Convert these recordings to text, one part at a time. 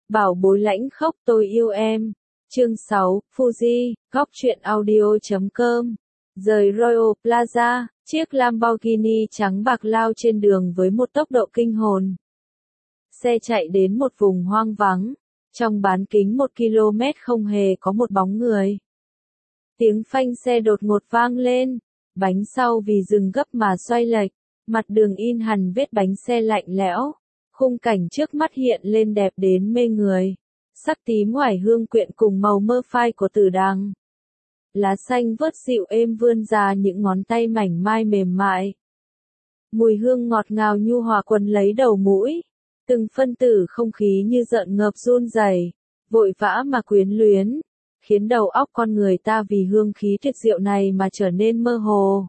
Bảo bối lãnh khốc tôi yêu em. Chương 6, Fuji, góc truyện audio.com. Rời Royal Plaza, chiếc Lamborghini trắng bạc lao trên đường với một tốc độ kinh hồn. Xe chạy đến một vùng hoang vắng. Trong bán kính 1 km không hề có một bóng người. Tiếng phanh xe đột ngột vang lên. Bánh sau vì dừng gấp mà xoay lệch. Mặt đường in hằn vết bánh xe lạnh lẽo. Khung cảnh trước mắt hiện lên đẹp đến mê người. Sắc tím oải hương quyện cùng màu mơ phai của tử đằng. Lá xanh vớt dịu êm vươn ra những ngón tay mảnh mai mềm mại. Mùi hương ngọt ngào nhu hòa quấn lấy đầu mũi. Từng phân tử không khí như rợn ngợp run rẩy, vội vã mà quyến luyến, khiến đầu óc con người ta vì hương khí tuyệt diệu này mà trở nên mơ hồ.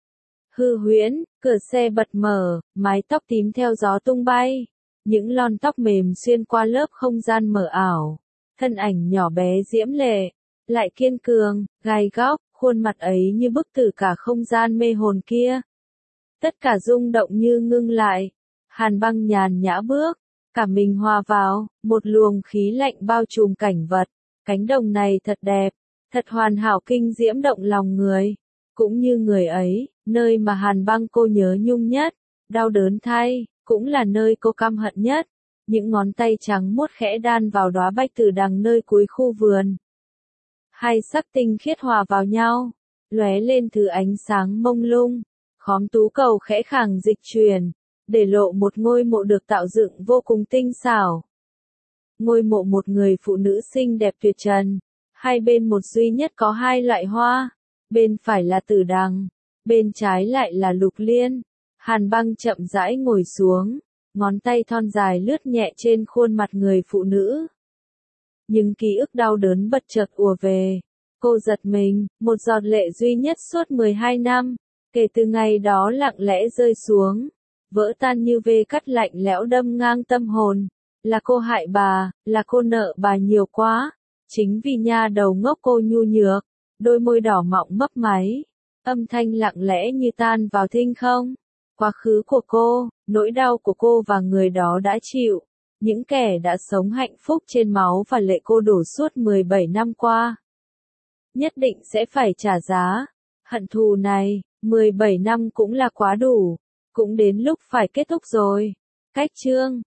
Hư huyễn, cửa xe bật mở, mái tóc tím theo gió tung bay, những lon tóc mềm xuyên qua lớp không gian mờ ảo, thân ảnh nhỏ bé diễm lệ, lại kiên cường, gai góc, khuôn mặt ấy như bức tử cả không gian mê hồn kia. Tất cả rung động như ngưng lại. Hàn Băng nhàn nhã bước, cả mình hòa vào, một luồng khí lạnh bao trùm cảnh vật. Cánh đồng này thật đẹp, thật hoàn hảo kinh diễm động lòng người. Cũng như người ấy, nơi mà Hàn Băng cô nhớ nhung nhất, đau đớn thay, cũng là nơi cô căm hận nhất. Những ngón tay trắng muốt khẽ đan vào đóa bạch tử đằng nơi cuối khu vườn. Hai sắc tinh khiết hòa vào nhau, lóe lên thứ ánh sáng mông lung. Khóm tú cầu khẽ khàng dịch chuyển, để lộ một ngôi mộ được tạo dựng vô cùng tinh xảo. Ngôi mộ một người phụ nữ xinh đẹp tuyệt trần. Hai bên một duy nhất có hai loại hoa. Bên phải là tử đằng, bên trái lại là lục liên. Hàn Băng chậm rãi ngồi xuống, ngón tay thon dài lướt nhẹ trên khuôn mặt người phụ nữ. Nhưng ký ức đau đớn bất chợt ùa về. Cô giật mình, một giọt lệ duy nhất suốt 12 năm, kể từ ngày đó lặng lẽ rơi xuống. Vỡ tan như vê cắt lạnh lẽo đâm ngang tâm hồn. Là cô hại bà, là cô nợ bà nhiều quá. Chính vì nha đầu ngốc cô nhu nhược, đôi môi đỏ mọng mấp máy. Âm thanh lặng lẽ như tan vào thinh không. Quá khứ của cô, nỗi đau của cô và người đó đã chịu. Những kẻ đã sống hạnh phúc trên máu và lệ cô đổ suốt 17 năm qua. Nhất định sẽ phải trả giá. Hận thù này, 17 năm cũng là quá đủ. Cũng đến lúc phải kết thúc rồi. Cách chương